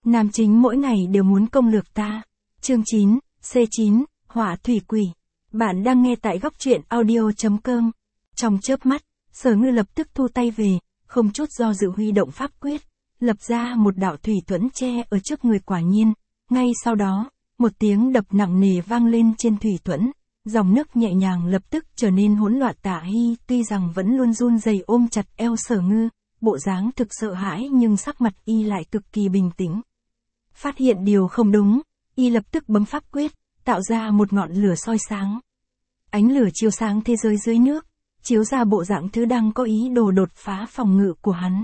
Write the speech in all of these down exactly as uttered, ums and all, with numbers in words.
Nam chính mỗi ngày đều muốn công lược ta. Chương chín, C chín, Hỏa thủy quỷ. Bạn đang nghe tại góc truyện audio chấm com. Trong chớp mắt, Sở Ngư lập tức thu tay về, không chút do dự huy động pháp quyết, lập ra một đạo thủy thuẫn che ở trước người. Quả nhiên, ngay sau đó, một tiếng đập nặng nề vang lên trên thủy thuẫn, dòng nước nhẹ nhàng lập tức trở nên hỗn loạn. Tạ Hy tuy rằng vẫn luôn run rẩy ôm chặt eo Sở Ngư, bộ dáng thực sợ hãi nhưng sắc mặt y lại cực kỳ bình tĩnh. Phát hiện điều không đúng, y lập tức bấm pháp quyết, tạo ra một ngọn lửa soi sáng. Ánh lửa chiếu sáng thế giới dưới nước, chiếu ra bộ dạng thứ đang có ý đồ đột phá phòng ngự của hắn.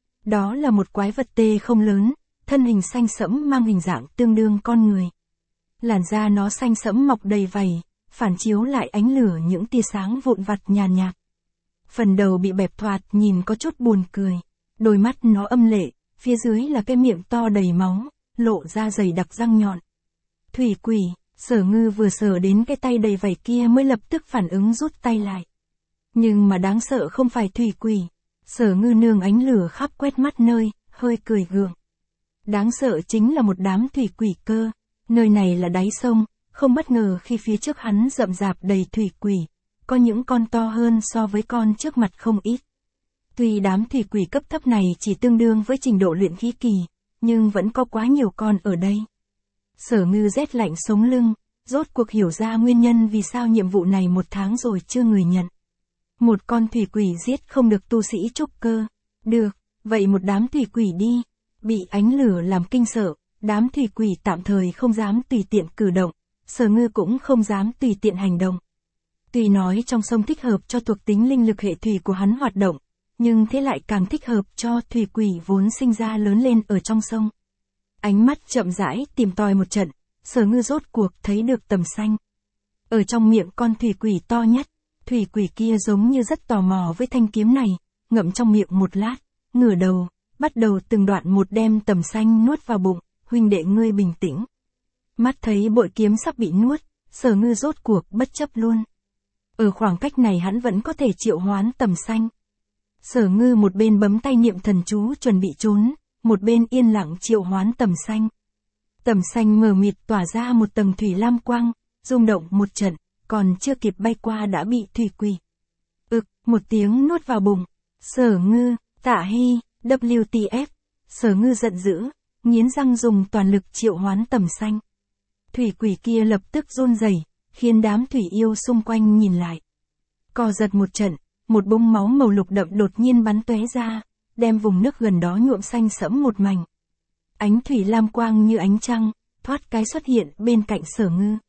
Đó là một quái vật tê không lớn, thân hình xanh sẫm mang hình dạng tương đương con người. Làn da nó xanh sẫm mọc đầy vảy, phản chiếu lại ánh lửa những tia sáng vụn vặt nhàn nhạt, nhạt. Phần đầu bị bẹp thoạt nhìn có chút buồn cười, đôi mắt nó âm lệ, phía dưới là cái miệng to đầy máu, lộ ra dày đặc răng nhọn. Thủy quỷ, Sở Ngư vừa sờ đến cái tay đầy vảy kia mới lập tức phản ứng rút tay lại. Nhưng mà đáng sợ không phải thủy quỷ. Sở Ngư nương ánh lửa khắp quét mắt nơi, hơi cười gượng. Đáng sợ chính là một đám thủy quỷ cơ. Nơi này là đáy sông, không bất ngờ khi phía trước hắn rậm rạp đầy thủy quỷ. Có những con to hơn so với con trước mặt không ít. Tuy đám thủy quỷ cấp thấp này chỉ tương đương với trình độ luyện khí kỳ, nhưng vẫn có quá nhiều con ở đây. Sở Ngư rét lạnh sống lưng, rốt cuộc hiểu ra nguyên nhân vì sao nhiệm vụ này một tháng rồi chưa người nhận. Một con thủy quỷ giết không được tu sĩ trúc cơ. Được, vậy một đám thủy quỷ đi. Bị ánh lửa làm kinh sợ, đám thủy quỷ tạm thời không dám tùy tiện cử động, Sở Ngư cũng không dám tùy tiện hành động. Tuy nói trong sông thích hợp cho thuộc tính linh lực hệ thủy của hắn hoạt động, nhưng thế lại càng thích hợp cho thủy quỷ vốn sinh ra lớn lên ở trong sông. Ánh mắt chậm rãi tìm tòi một trận, Sở Ngư rốt cuộc thấy được tầm xanh. Ở trong miệng con thủy quỷ to nhất, thủy quỷ kia giống như rất tò mò với thanh kiếm này, ngậm trong miệng một lát, ngửa đầu, bắt đầu từng đoạn một đem tầm xanh nuốt vào bụng. Huynh đệ ngươi bình tĩnh. Mắt thấy bội kiếm sắp bị nuốt, Sở Ngư rốt cuộc bất chấp luôn. Ở khoảng cách này hắn vẫn có thể triệu hoán tầm xanh. Sở Ngư một bên bấm tay niệm thần chú chuẩn bị trốn, một bên yên lặng triệu hoán tầm xanh. Tầm xanh mờ mịt tỏa ra một tầng thủy lam quang, rung động một trận, còn chưa kịp bay qua đã bị thủy quỷ. Ực, một tiếng nuốt vào bụng. Sở Ngư, Tạ Hy, W T F. Sở Ngư giận dữ, nghiến răng dùng toàn lực triệu hoán tầm xanh. Thủy quỷ kia lập tức run rẩy, khiến đám thủy yêu xung quanh nhìn lại. Co giật một trận, một bông máu màu lục đậm đột nhiên bắn tóe ra, đem vùng nước gần đó nhuộm xanh sẫm một mảnh. Ánh thủy lam quang như ánh trăng, thoát cái xuất hiện bên cạnh Sở Ngư.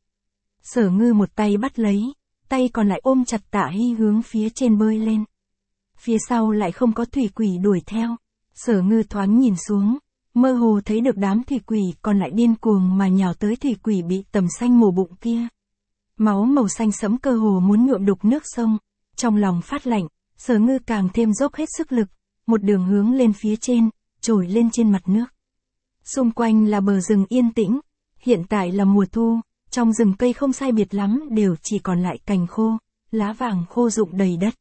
Sở Ngư một tay bắt lấy, tay còn lại ôm chặt Tạ Hy hướng phía trên bơi lên. Phía sau lại không có thủy quỷ đuổi theo. Sở Ngư thoáng nhìn xuống, mơ hồ thấy được đám thủy quỷ còn lại điên cuồng mà nhào tới thủy quỷ bị tầm xanh mổ bụng kia. Máu màu xanh sẫm cơ hồ muốn nhuộm đục nước sông. Trong lòng phát lạnh, Sở Ngư càng thêm dốc hết sức lực, một đường hướng lên phía trên, trồi lên trên mặt nước. Xung quanh là bờ rừng yên tĩnh, hiện tại là mùa thu, trong rừng cây không sai biệt lắm đều chỉ còn lại cành khô, lá vàng khô rụng đầy đất.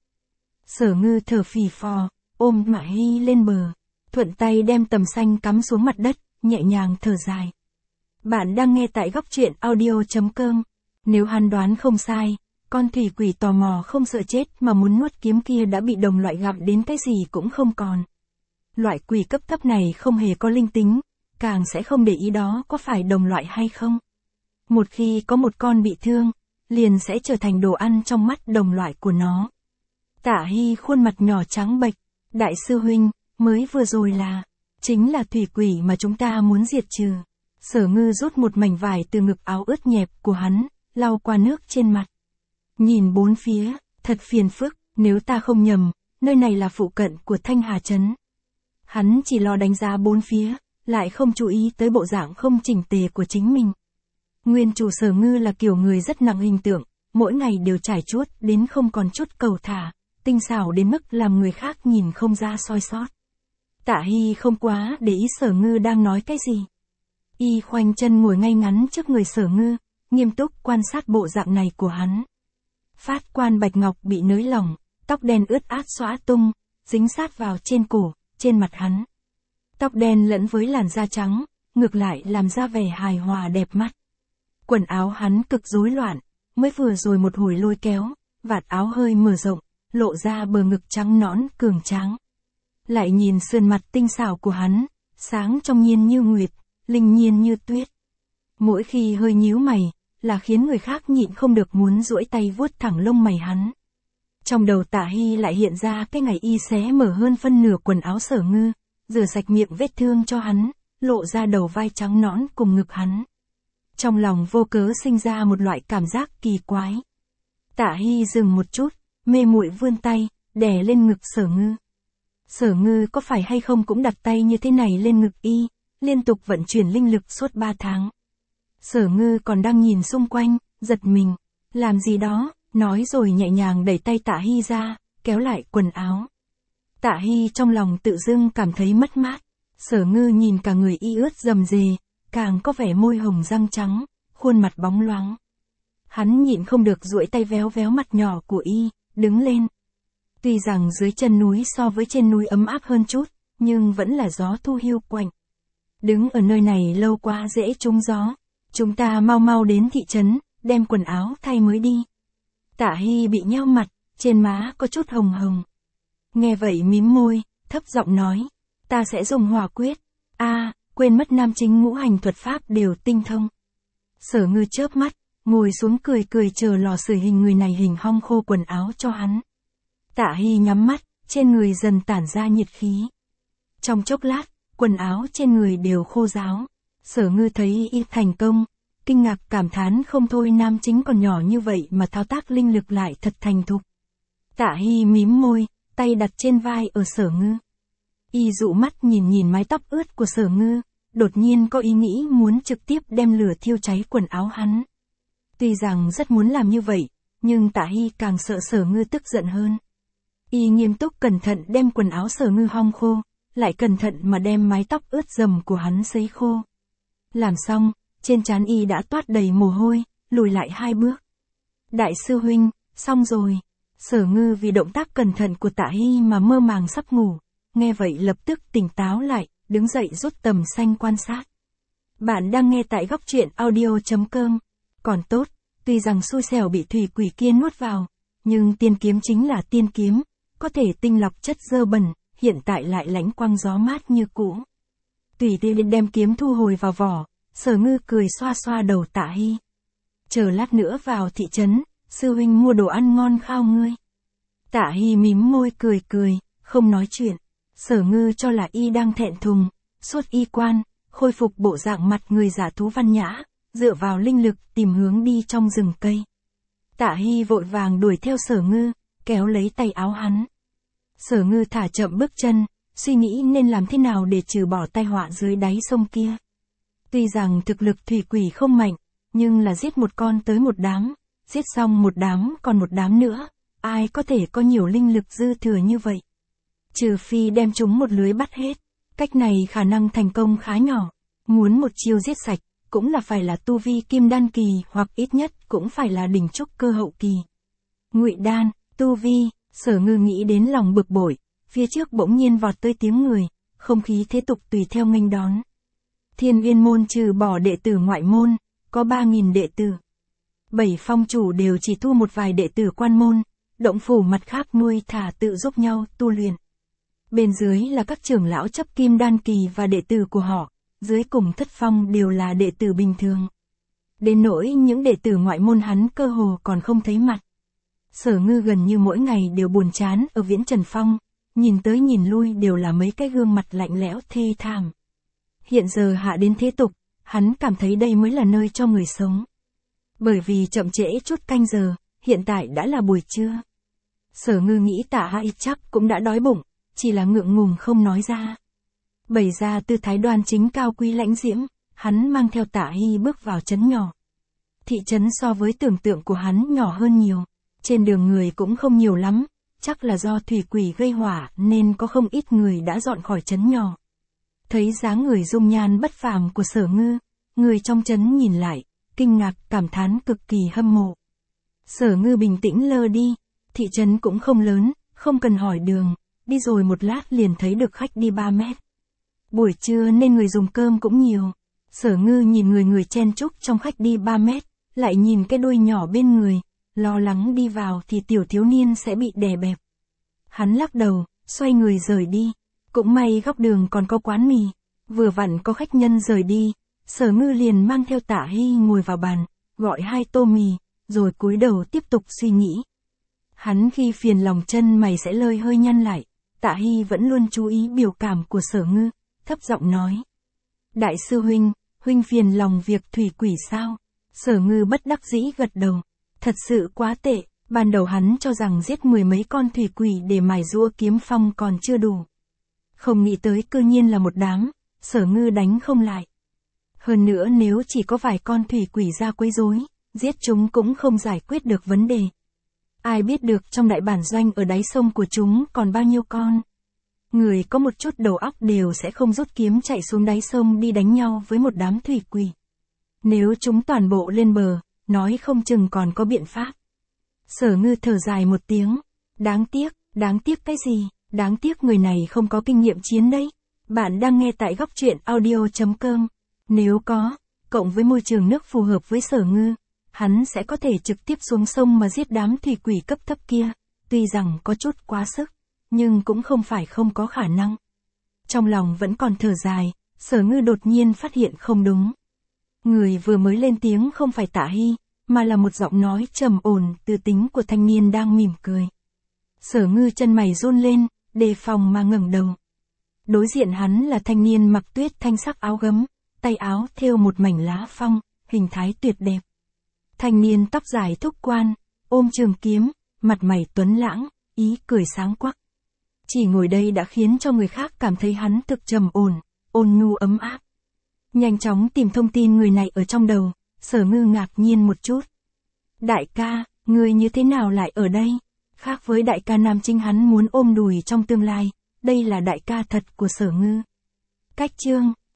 Sở Ngư thở phì phò, ôm Mã Hy lên bờ, thuận tay đem tầm xanh cắm xuống mặt đất, nhẹ nhàng thở dài. Bạn đang nghe tại góc truyện audio chấm com. Nếu hắn đoán không sai, con thủy quỷ tò mò không sợ chết mà muốn nuốt kiếm kia đã bị đồng loại gặm đến cái gì cũng không còn. Loại quỷ cấp thấp này không hề có linh tính, càng sẽ không để ý đó có phải đồng loại hay không. Một khi có một con bị thương, liền sẽ trở thành đồ ăn trong mắt đồng loại của nó. Tạ Hy khuôn mặt nhỏ trắng bệch, đại sư huynh, mới vừa rồi là, chính là thủy quỷ mà chúng ta muốn diệt trừ. Sở Ngư rút một mảnh vải từ ngực áo ướt nhẹp của hắn, lau qua nước trên mặt. Nhìn bốn phía, thật phiền phức, nếu ta không nhầm, nơi này là phụ cận của Thanh Hà Trấn. Hắn chỉ lo đánh giá bốn phía, lại không chú ý tới bộ dạng không chỉnh tề của chính mình. Nguyên chủ Sở Ngư là kiểu người rất nặng hình tượng, mỗi ngày đều trải chuốt đến không còn chút cầu thả, tinh xảo đến mức làm người khác nhìn không ra soi sót. Tạ Hy không quá để ý Sở Ngư đang nói cái gì. Y khoanh chân ngồi ngay ngắn trước người Sở Ngư, nghiêm túc quan sát bộ dạng này của hắn. Phát quan bạch ngọc bị nới lỏng, tóc đen ướt át xõa tung, dính sát vào trên cổ, trên mặt hắn. Tóc đen lẫn với làn da trắng, ngược lại làm ra vẻ hài hòa đẹp mắt. Quần áo hắn cực rối loạn, mới vừa rồi một hồi lôi kéo, vạt áo hơi mở rộng, lộ ra bờ ngực trắng nõn cường tráng. Lại nhìn sườn mặt tinh xảo của hắn, sáng trong nhiên như nguyệt, linh nhiên như tuyết. Mỗi khi hơi nhíu mày, là khiến người khác nhịn không được muốn duỗi tay vuốt thẳng lông mày hắn. Trong đầu Tạ Hy lại hiện ra cái ngày y xé mở hơn phân nửa quần áo Sở Ngư, rửa sạch miệng vết thương cho hắn, lộ ra đầu vai trắng nõn cùng ngực hắn. Trong lòng vô cớ sinh ra một loại cảm giác kỳ quái. Tạ Hy dừng một chút, mê muội vươn tay, đè lên ngực Sở Ngư. Sở Ngư có phải hay không cũng đặt tay như thế này lên ngực y, liên tục vận chuyển linh lực suốt ba tháng. Sở Ngư còn đang nhìn xung quanh, giật mình, làm gì đó, nói rồi nhẹ nhàng đẩy tay Tạ Hy ra, kéo lại quần áo. Tạ Hy trong lòng tự dưng cảm thấy mất mát. Sở Ngư nhìn cả người y ướt rầm rề, càng có vẻ môi hồng răng trắng, khuôn mặt bóng loáng. Hắn nhịn không được duỗi tay véo véo mặt nhỏ của y, đứng lên. Tuy rằng dưới chân núi so với trên núi ấm áp hơn chút, nhưng vẫn là gió thu hiu quạnh. Đứng ở nơi này lâu quá dễ trúng gió. Chúng ta mau mau đến thị trấn, đem quần áo thay mới đi. Tạ Hy bị nheo mặt, trên má có chút hồng hồng. Nghe vậy mím môi, thấp giọng nói, ta sẽ dùng hỏa quyết. A, à, quên mất nam chính ngũ hành thuật pháp đều tinh thông. Sở Ngư chớp mắt, ngồi xuống cười cười chờ lò sưởi hình người này hình hong khô quần áo cho hắn. Tạ Hy nhắm mắt, trên người dần tản ra nhiệt khí. Trong chốc lát, quần áo trên người đều khô ráo. Sở Ngư thấy y thành công, kinh ngạc cảm thán không thôi, nam chính còn nhỏ như vậy mà thao tác linh lực lại thật thành thục. Tạ Hy mím môi, tay đặt trên vai ở Sở Ngư. Y dụ mắt nhìn nhìn mái tóc ướt của Sở Ngư, đột nhiên có ý nghĩ muốn trực tiếp đem lửa thiêu cháy quần áo hắn. Tuy rằng rất muốn làm như vậy, nhưng Tạ Hy càng sợ Sở Ngư tức giận hơn. Y nghiêm túc cẩn thận đem quần áo Sở Ngư hong khô, lại cẩn thận mà đem mái tóc ướt rầm của hắn sấy khô. Làm xong, trên trán y đã toát đầy mồ hôi, lùi lại hai bước. Đại sư huynh, xong rồi. Sở Ngư vì động tác cẩn thận của Tạ Hy mà mơ màng sắp ngủ, nghe vậy lập tức tỉnh táo lại, đứng dậy rút tầm xanh quan sát. Bạn đang nghe tại góc truyện audio chấm com. Còn tốt, tuy rằng xui xẻo bị thủy quỷ kia nuốt vào, nhưng tiên kiếm chính là tiên kiếm, có thể tinh lọc chất dơ bẩn, hiện tại lại lãnh quang gió mát như cũ. Tùy tiện đem kiếm thu hồi vào vỏ, Sở Ngư cười xoa xoa đầu Tạ Hy. Chờ lát nữa vào thị trấn, sư huynh mua đồ ăn ngon khao ngươi. Tạ Hy mím môi cười cười, không nói chuyện. Sở Ngư cho là y đang thẹn thùng, suốt y quan, khôi phục bộ dạng mặt người giả thú văn nhã, dựa vào linh lực tìm hướng đi trong rừng cây. Tạ Hy vội vàng đuổi theo Sở Ngư, kéo lấy tay áo hắn. Sở Ngư thả chậm bước chân, suy nghĩ nên làm thế nào để trừ bỏ tai họa dưới đáy sông kia. Tuy rằng thực lực thủy quỷ không mạnh, nhưng là giết một con tới một đám, giết xong một đám còn một đám nữa, ai có thể có nhiều linh lực dư thừa như vậy. Trừ phi đem chúng một lưới bắt hết, cách này khả năng thành công khá nhỏ. Muốn một chiêu giết sạch, cũng là phải là tu vi kim đan kỳ hoặc ít nhất cũng phải là đỉnh trúc cơ hậu kỳ. Ngụy đan, tu vi, Sở Ngư nghĩ đến lòng bực bội, phía trước bỗng nhiên vọt tới tiếng người, không khí thế tục tùy theo nghênh đón. Thiên Uyên môn trừ bỏ đệ tử ngoại môn, có ba nghìn đệ tử. Bảy phong chủ đều chỉ thu một vài đệ tử quan môn, động phủ mặt khác nuôi thả tự giúp nhau tu luyện. Bên dưới là các trưởng lão chấp kim đan kỳ và đệ tử của họ, dưới cùng thất phong đều là đệ tử bình thường. Đến nỗi những đệ tử ngoại môn hắn cơ hồ còn không thấy mặt. Sở Ngư gần như mỗi ngày đều buồn chán ở Viễn Trần Phong, nhìn tới nhìn lui đều là mấy cái gương mặt lạnh lẽo thê thảm. Hiện giờ hạ đến thế tục, hắn cảm thấy đây mới là nơi cho người sống. Bởi vì chậm trễ chút canh giờ, hiện tại đã là buổi trưa. Sở Ngư nghĩ Tạ Hy chắc cũng đã đói bụng, chỉ là ngượng ngùng không nói ra. Bày ra tư thái đoan chính cao quý lãnh diễm, hắn mang theo Tạ Hy bước vào trấn nhỏ. Thị trấn so với tưởng tượng của hắn nhỏ hơn nhiều, trên đường người cũng không nhiều lắm, chắc là do thủy quỷ gây hỏa nên có không ít người đã dọn khỏi trấn nhỏ. Thấy dáng người dung nhan bất phàm của Sở Ngư, người trong trấn nhìn lại, kinh ngạc cảm thán cực kỳ hâm mộ. Sở Ngư bình tĩnh lơ đi, thị trấn cũng không lớn, không cần hỏi đường, đi rồi một lát liền thấy được khách đi ba mét. Buổi trưa nên người dùng cơm cũng nhiều, Sở Ngư nhìn người người chen chúc trong khách đi ba mét, lại nhìn cái đuôi nhỏ bên người, lo lắng đi vào thì tiểu thiếu niên sẽ bị đè bẹp. Hắn lắc đầu, xoay người rời đi. Cũng may góc đường còn có quán mì, vừa vặn có khách nhân rời đi, Sở Ngư liền mang theo Tạ Hy ngồi vào bàn, gọi hai tô mì, rồi cúi đầu tiếp tục suy nghĩ. Hắn khi phiền lòng chân mày sẽ lơi hơi nhăn lại, Tạ Hy vẫn luôn chú ý biểu cảm của Sở Ngư, thấp giọng nói. Đại sư huynh, huynh phiền lòng việc thủy quỷ sao? Sở Ngư bất đắc dĩ gật đầu. Thật sự quá tệ, ban đầu hắn cho rằng giết mười mấy con thủy quỷ để mài giũa kiếm phong còn chưa đủ. Không nghĩ tới cư nhiên là một đám, Sở Ngư đánh không lại. Hơn nữa nếu chỉ có vài con thủy quỷ ra quấy rối, giết chúng cũng không giải quyết được vấn đề. Ai biết được trong đại bản doanh ở đáy sông của chúng còn bao nhiêu con. Người có một chút đầu óc đều sẽ không rút kiếm chạy xuống đáy sông đi đánh nhau với một đám thủy quỷ. Nếu chúng toàn bộ lên bờ, nói không chừng còn có biện pháp. Sở Ngư thở dài một tiếng. Đáng tiếc, đáng tiếc cái gì, đáng tiếc người này không có kinh nghiệm chiến đấy. Bạn đang nghe tại góc truyện audio chấm com. Nếu có, cộng với môi trường nước phù hợp với Sở Ngư, hắn sẽ có thể trực tiếp xuống sông mà giết đám thủy quỷ cấp thấp kia. Tuy rằng có chút quá sức, nhưng cũng không phải không có khả năng. Trong lòng vẫn còn thở dài, Sở Ngư đột nhiên phát hiện không đúng. Người vừa mới lên tiếng không phải Tạ Hy, mà là một giọng nói trầm ổn từ tính của thanh niên đang mỉm cười. Sở Ngư chân mày run lên, đề phòng mà ngẩng đầu. Đối diện hắn là thanh niên mặc tuyết thanh sắc áo gấm, tay áo thêu một mảnh lá phong, hình thái tuyệt đẹp. Thanh niên tóc dài thúc quan, ôm trường kiếm, mặt mày tuấn lãng, ý cười sáng quắc. Chỉ ngồi đây đã khiến cho người khác cảm thấy hắn thực trầm ổn, ôn nhu ấm áp. Nhanh chóng tìm thông tin người này ở trong đầu, Sở Ngư ngạc nhiên một chút. Đại ca, người như thế nào lại ở đây? Khác với đại ca nam chính hắn muốn ôm đùi trong tương lai, đây là đại ca thật của Sở Ngư. Cách chương,